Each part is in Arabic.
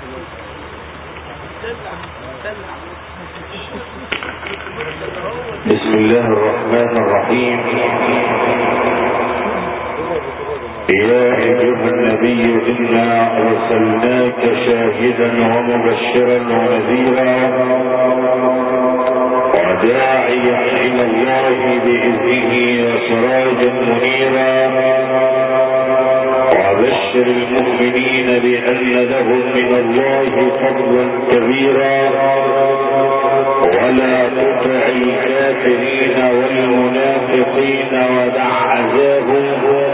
بسم الله الرحمن الرحيم. يا أيها النبي إنا أرسلناك شاهدا ومبشرا ونذيرا وداعيا إلى الله بإذنه وسراجا منيرا وبشر المؤمنين بأن لهم من الله فضلا كبيرا ولا تطع الكافرين والمنافقين ودع عذابهم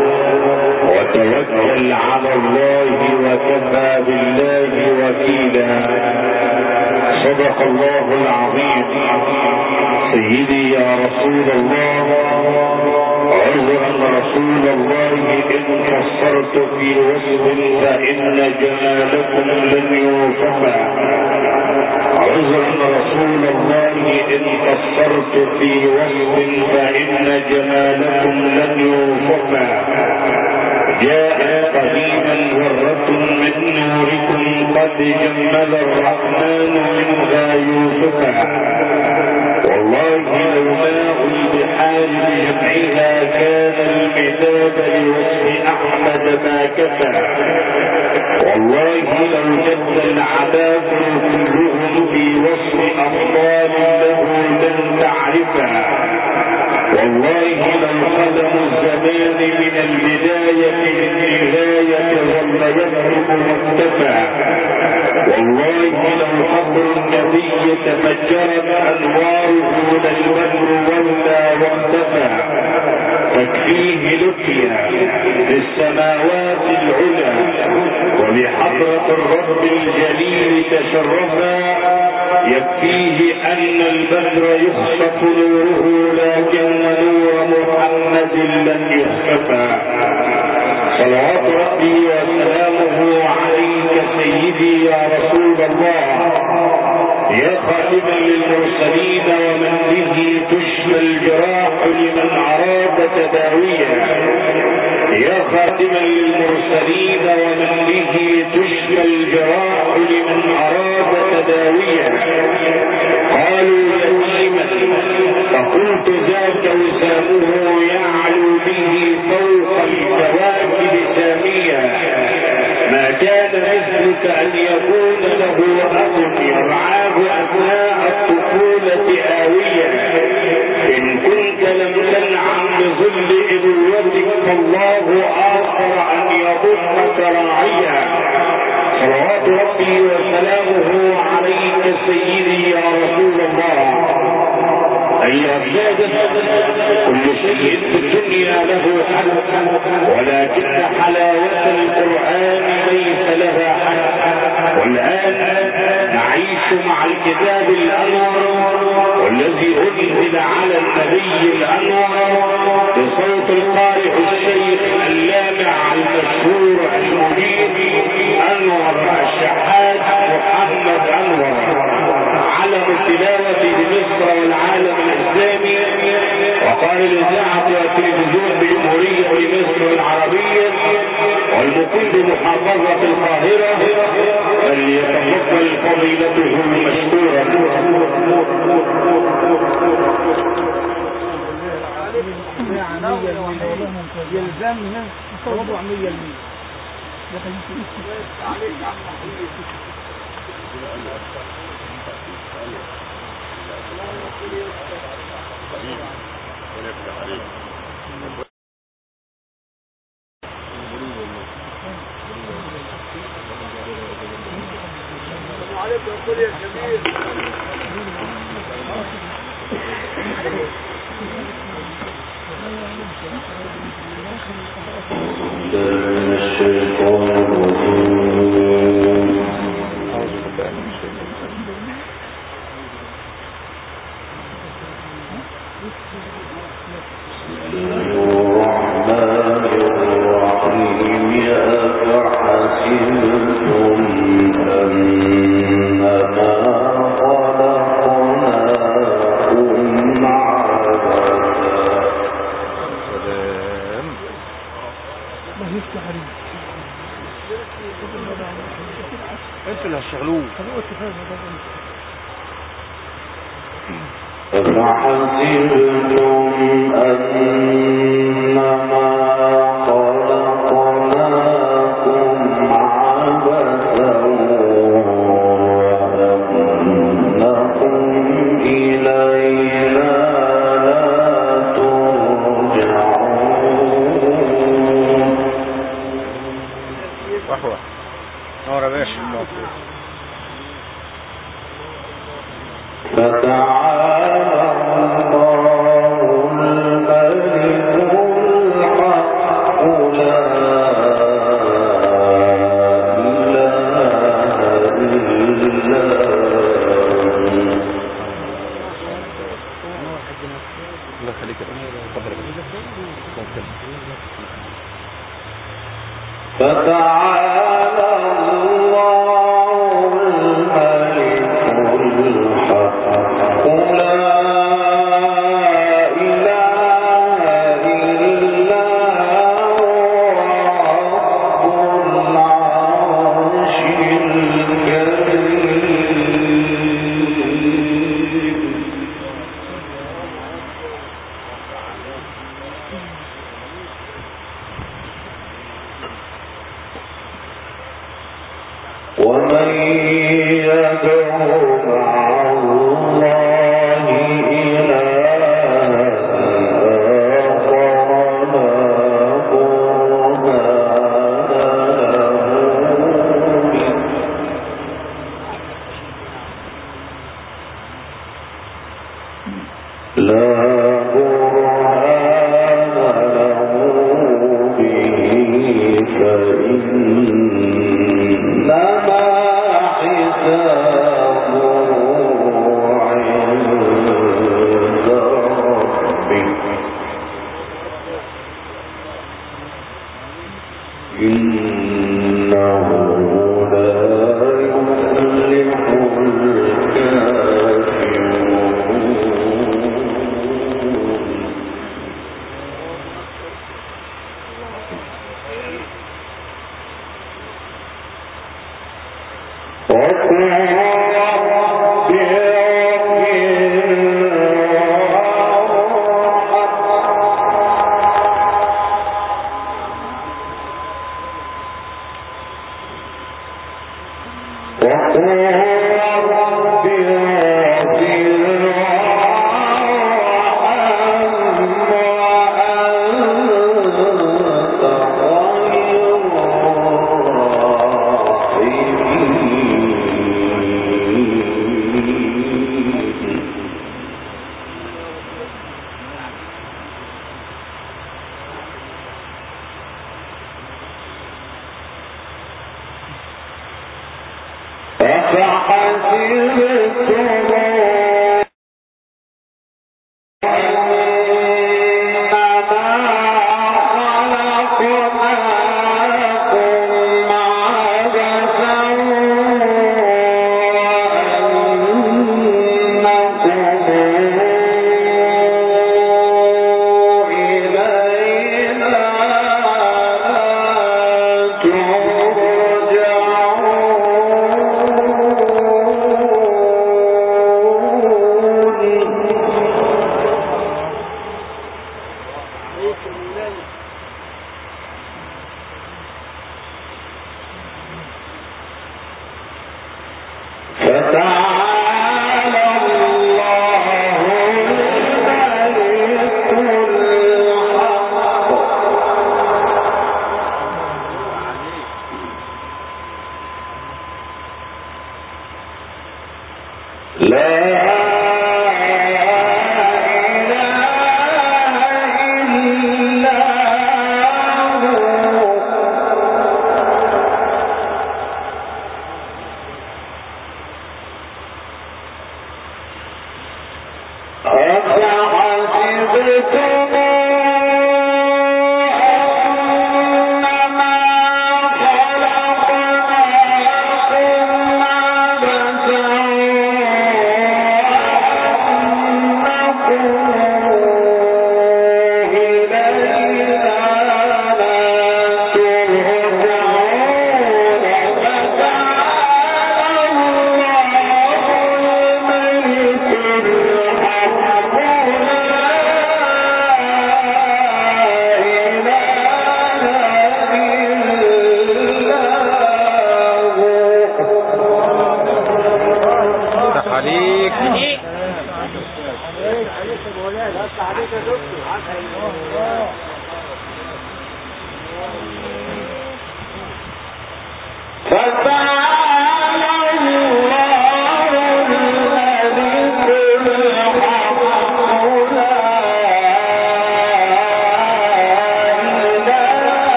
وتوكل على الله وكفى بالله وكيلا. صدق الله العظيم. سيدي يا رسول الله، عذرا رسول الله إن قصرت في وصف فإن جمالكم لن يوصفا. عذرا رسول الله إن قصرت في وصف فإن جمالكم لن يوصفا. جاءت قديما ذرة من نوركم قد جمل الرحمن منها يوسفا. والله لو ماء البحار بجمعها كان المداد لوصف أحمد ما كفى. والله لو جد العباقر كلهم في وصف أفضال له لن تعرفا. والله لو قدم الزمان من البداية للنهاية ظل يضرب مكتفى. والله لو قبر النبي تفجرت أنواره للبدر ولى واختفى. تكفيه لقيا للسماوات العلى وبحضرة الرب الجليل تشرفا. يكفيه أن البدر يخسف نوره لكن نور محمد لن يخسفا. صلوات ربي وسلامه عليك سيدي يا رسول الله، يا خاتما للمرسلين ومن به تشفى الجراح لمن أراد تداويا. يا خاتما للمرسلين ومن به تشفى الجراح لمن أراد تداويا. قالوا يتيما فقلت ذاك وسامه يعلو به فوق الكواكب ساميا. ما كان مثلك أن يكون له أخ يرعاه أثناء الطفولة آوية. إن كنت لم تنعم بظل إبوتك فالله آخر أن يضمك راعيا. صلوات ربي وسلامه عليك سيدي يا رسول الله. أيها السادة، كل شيء في الدنيا له حد، ولكن حلاوة القرآن ليس لها حد. والآن نعيش مع الكتاب الأنور والذي أنزل على النبي الأنور بصوت القارئ الشيخ اللامع المشهور المبين أنور الشحات محمد أنور، علم التلاوة بمصر والعالم الإسلامي وقال الإذاعة والتلفزيون بجمهورية مصر العربية والمقيم بمحافظة القاهرة، فليتفضل فضيلته مشكورا. يلزمنا موضوع 100%. انتوا اللي هتشغلوه. أفحسبتم أنما خلقناكم عبثا وأنكم إلينا لا ترجعون. وحوة نور يا باشا. فتعالى الله الملك الحق لا إله إلا الله يخليك يا باشا. فتعالى الله الملك الحق لا إله إلا هو رب العرش الكريم. ومن يدع مع الله إلها آخر لا برهان له به فإنما حسابه عند ربه إنه لا يفلح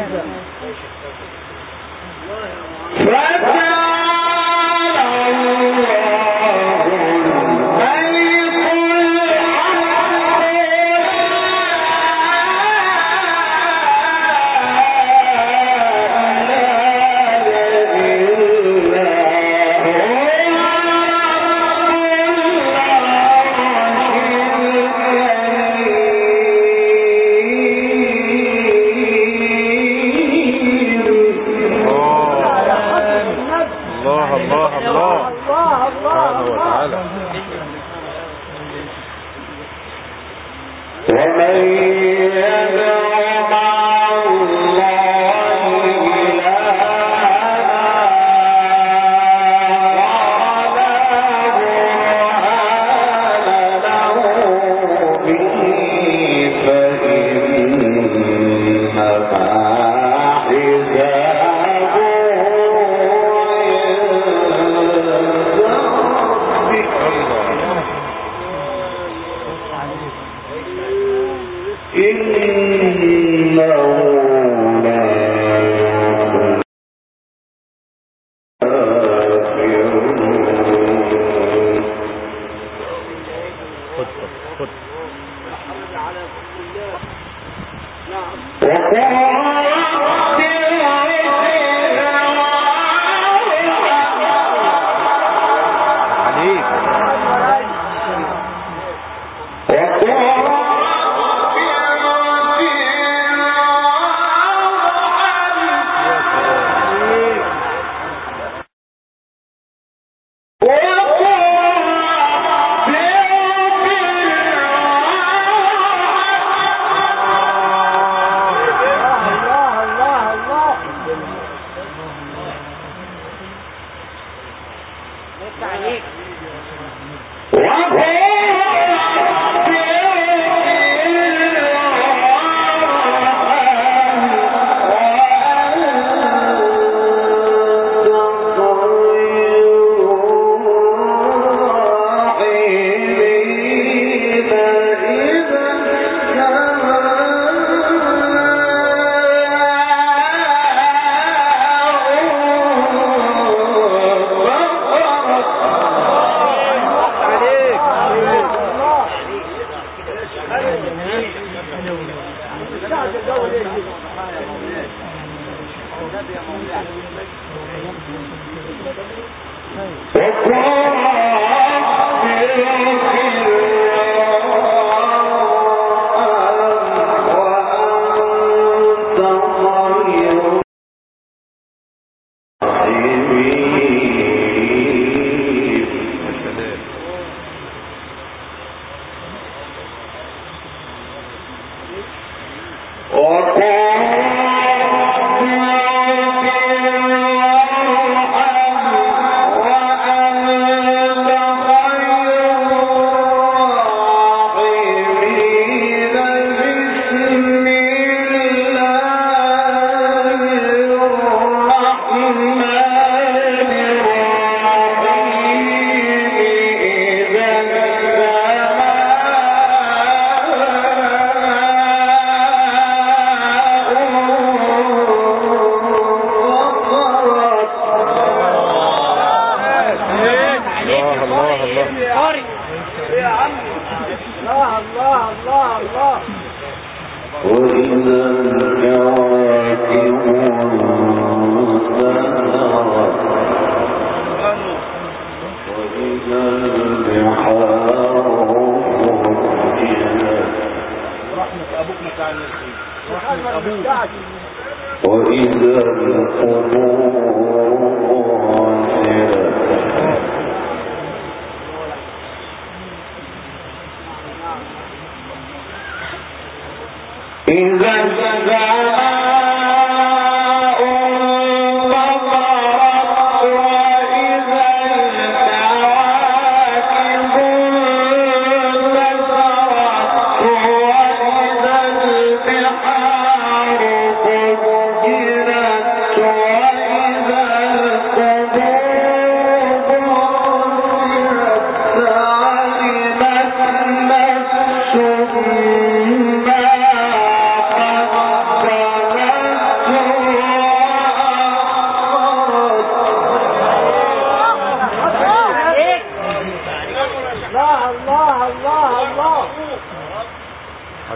ما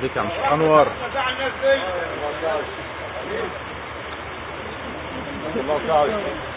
عليك يا انور. الله تعالى.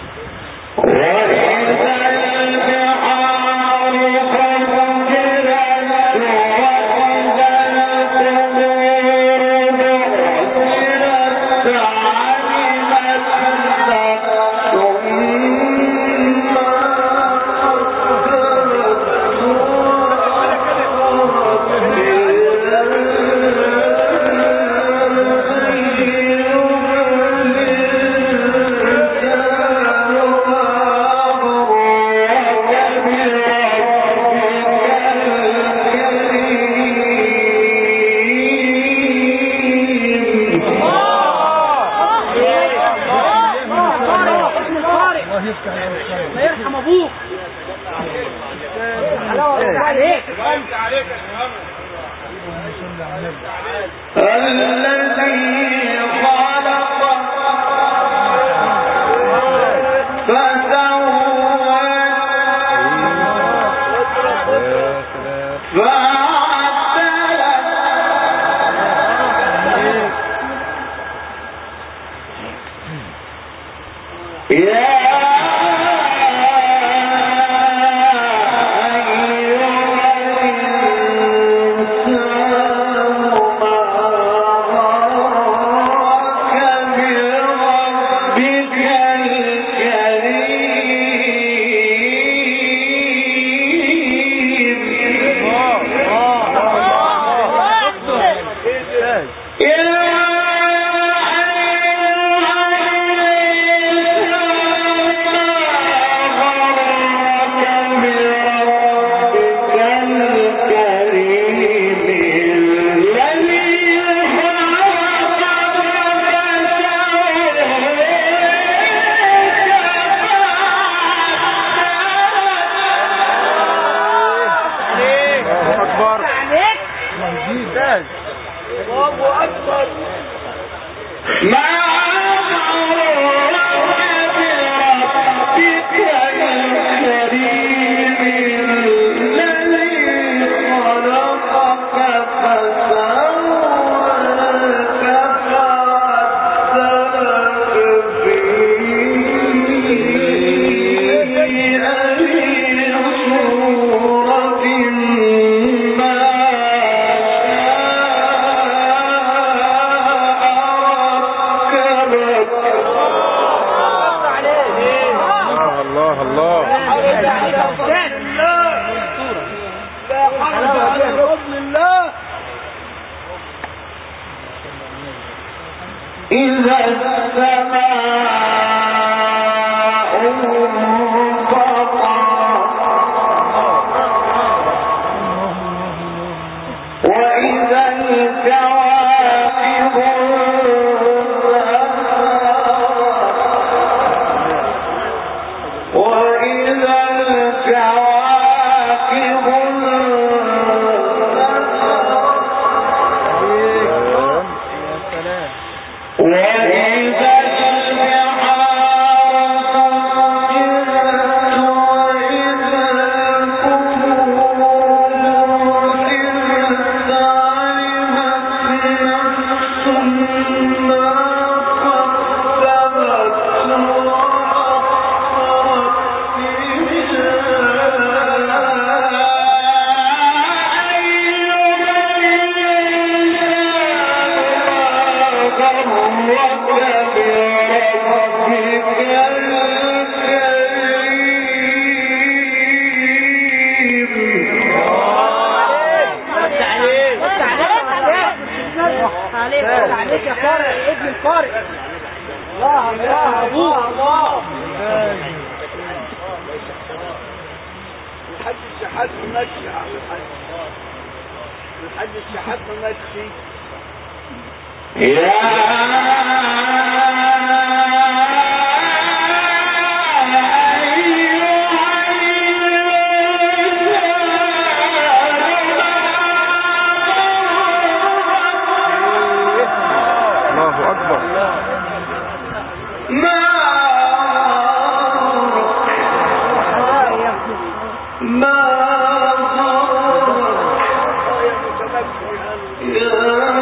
عليك يا قارئ يا ابن القارئ. الله الله الله الله. الحج الشحات ماشي يا الحج الشحات ماشي الله أكبر. ما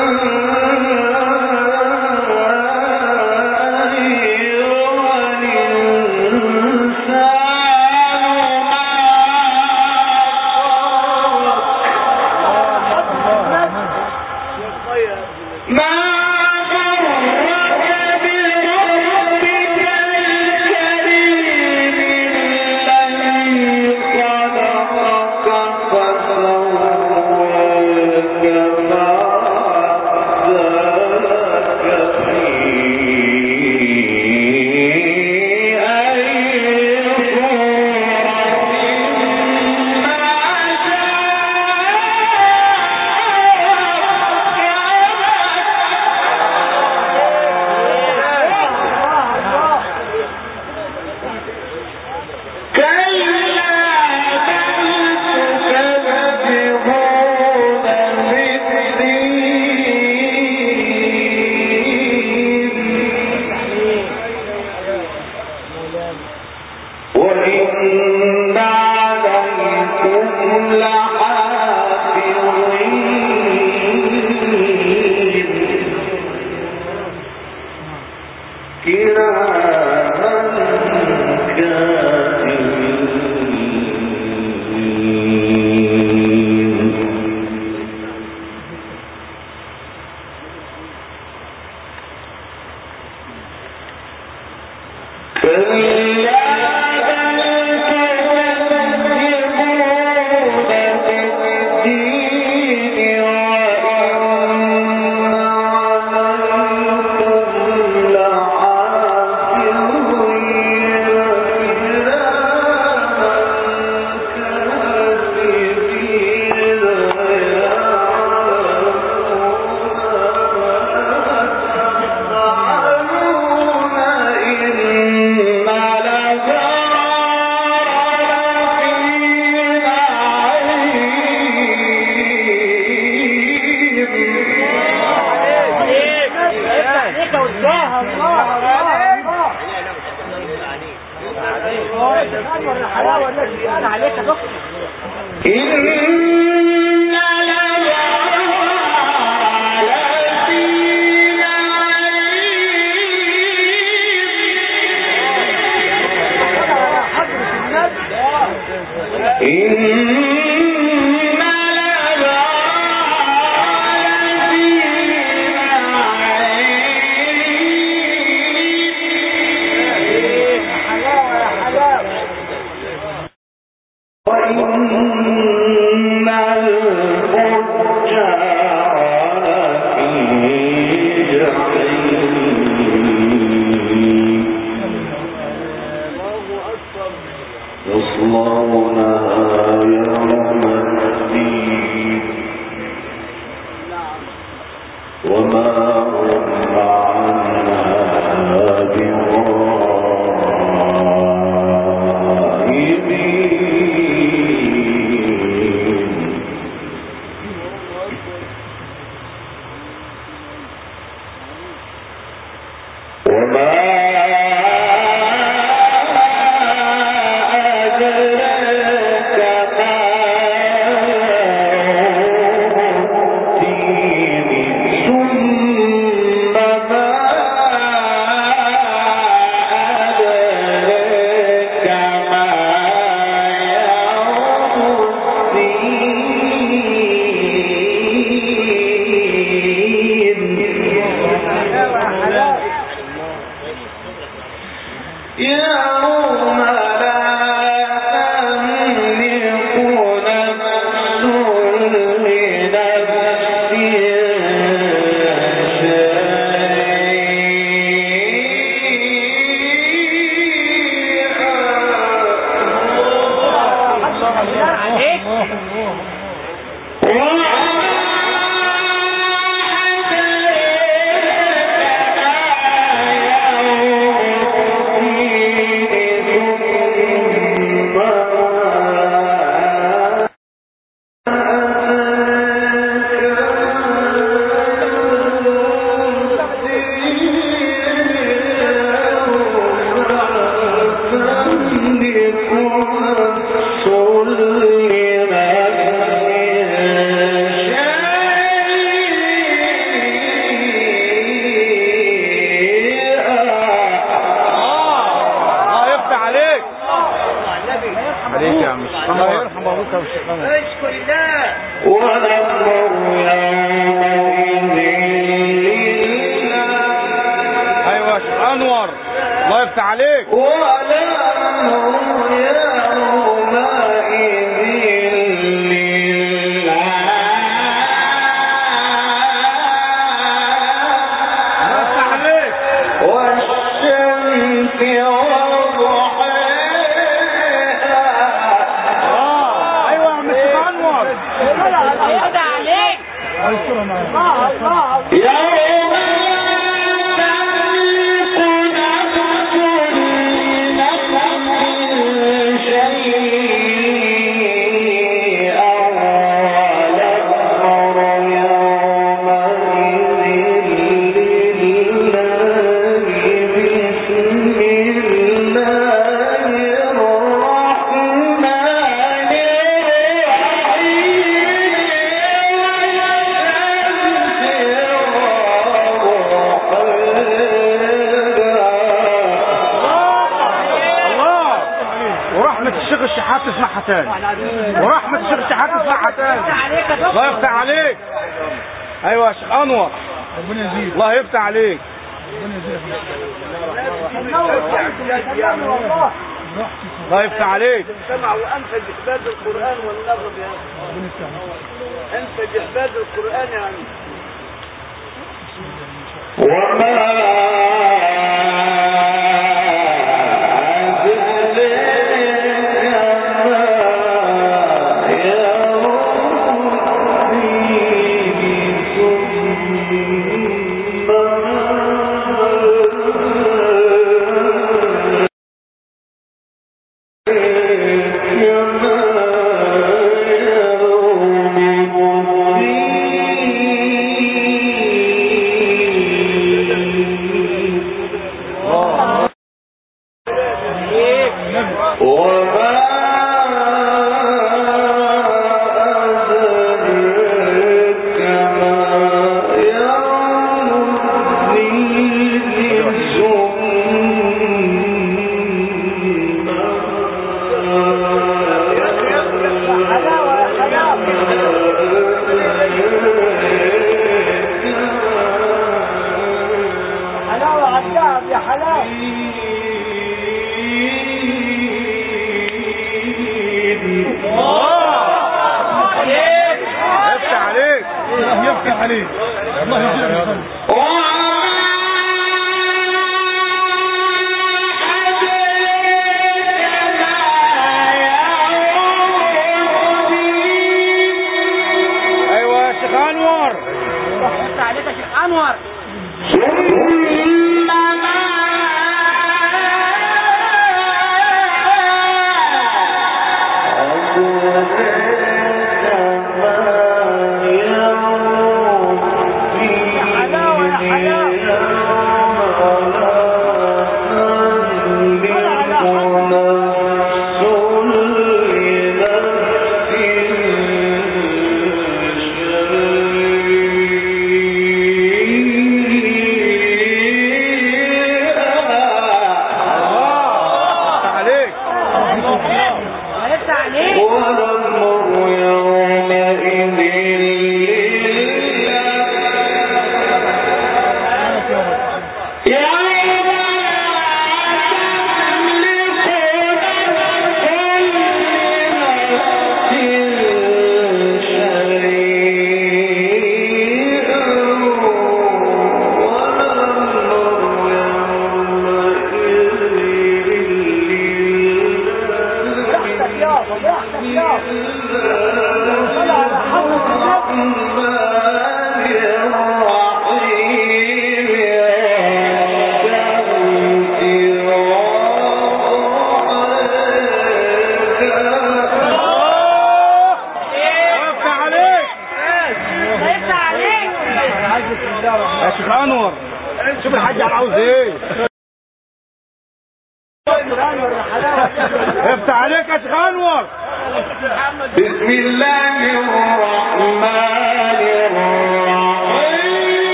يوم تسمعها تاني، ورحمة الشيخ الشحات تسمعها تاني. الله يفتح عليك. ايوه يا شيخ انور، ربنا يزيد. الله يفتح عليك، ربنا يزيد. الله يفتح عليك. سمع وانفذ احباد القران والنظم يا انفذ احباد القران يعني. وما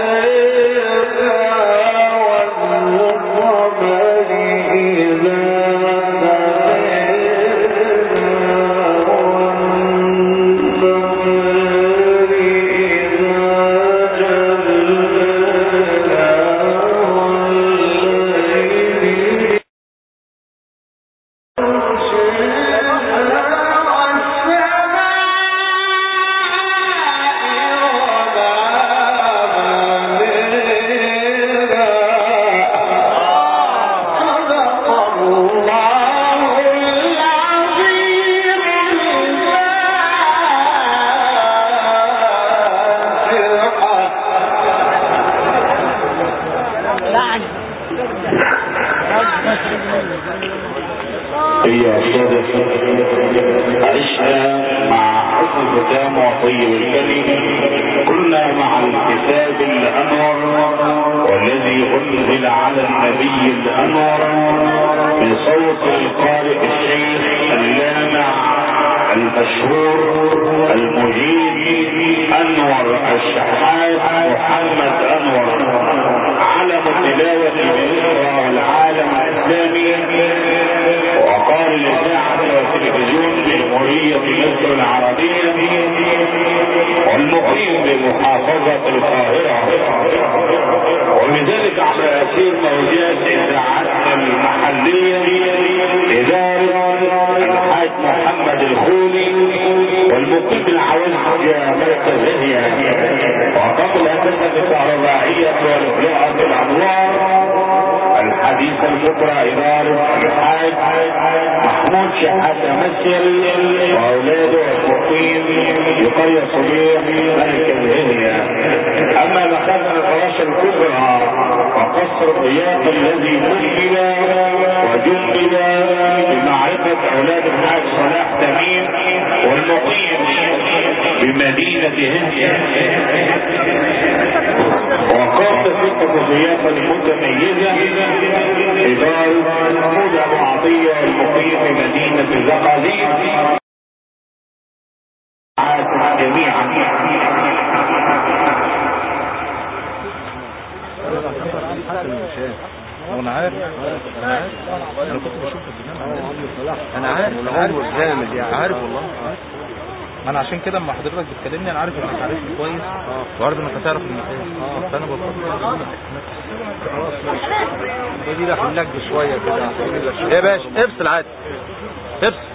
والقمر إذا عشنا مع حسن الختام وطيب الكلم. كنا مع الكتاب الأنور والذي أنزل على النبي الأنور بصوت القارئ الشيخ اللامع المشهور المجيد أنور الشحات محمد أنور، علم التلاوة بمصر والعالم الإسلامي وقال الإذاعة والتلفزيون بجمهورية مصر العربية والمقيم بمحافظة القاهرة، وبذلك على أسير موجات إذاعتنا المحلية إدارة الحاج محمد الخولي والمقيم العوزجة مركزية، وقبل الهندسة الكهربائية والإفلاء بالأنوار الحديث الفكرة إدارة الحاج محمود شحاتة مسيل وأولاده المقيم بقرية صبيح مركزية. أما مخازن الفراشة الكبرى وقصر الضياف الذي نجل وجنبل بمعرفة أولاد الحاج صلاح تميم والمقيم بمدينة هند، وقام بخطة الضيافة المتميزة إدارة محمود أبو عطية المقيم بمدينة الزقازيق جميعا. انا عارف انا كنت بشوف البرنامج، انا عارف جامد يعني، عارف والله. انا عشان كده اما حضرتك بتكلمني انا عارف انك عارفني كويس وعارف انك هتعرف المكان، فانا بفكر خلاص ماشي. دي راح نلج شويه كده يا باشا. افصل عادي افصل.